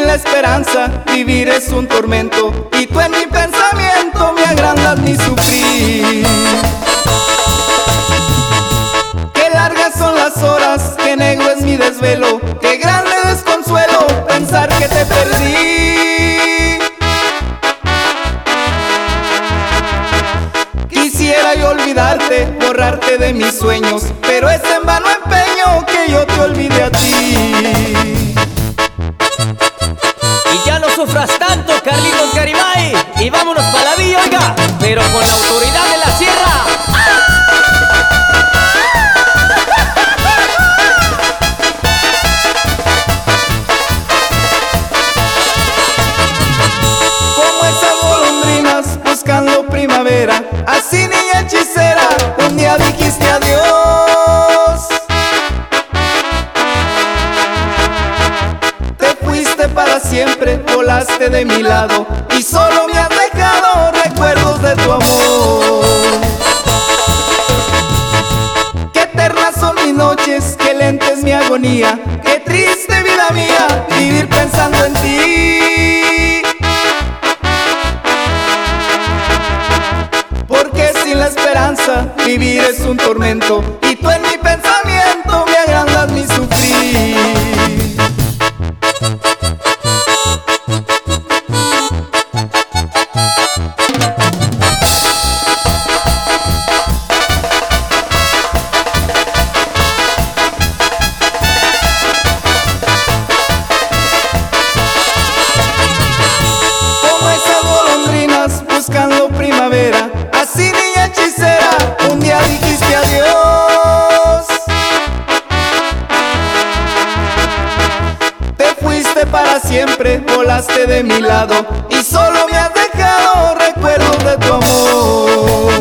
la esperanza, vivir es un tormento, y tú en mi pensamiento me agrandas mi sufrir. Qué largas son las horas, qué negro es mi desvelo, qué grande desconsuelo pensar que te perdí. Quisiera yo olvidarte, borrarte de mis sueños, pero es en vano empeño que yo te olvide a ti. Y ya no sufras tanto, Carlitos Garibay, y vámonos pa' la villa, oiga, pero con la autoridad de la sierra. Como esas golondrinas buscando primavera, así niña hechicera, un día dijiste adiós. Te fuiste para siempre, volaste de mi lado, y solo me has dejado recuerdos de tu amor. Qué eternas son mis noches, qué lenta es mi agonía, qué triste vida mía, vivir pensando en ti. Porque sin la esperanza, vivir es un tormento, y tú en mi pensamiento me agrandas mi sufrir. Buscando primavera, así niña hechicera, un día dijiste adiós. Te fuiste para siempre, volaste de mi lado, y solo me has dejado recuerdos de tu amor.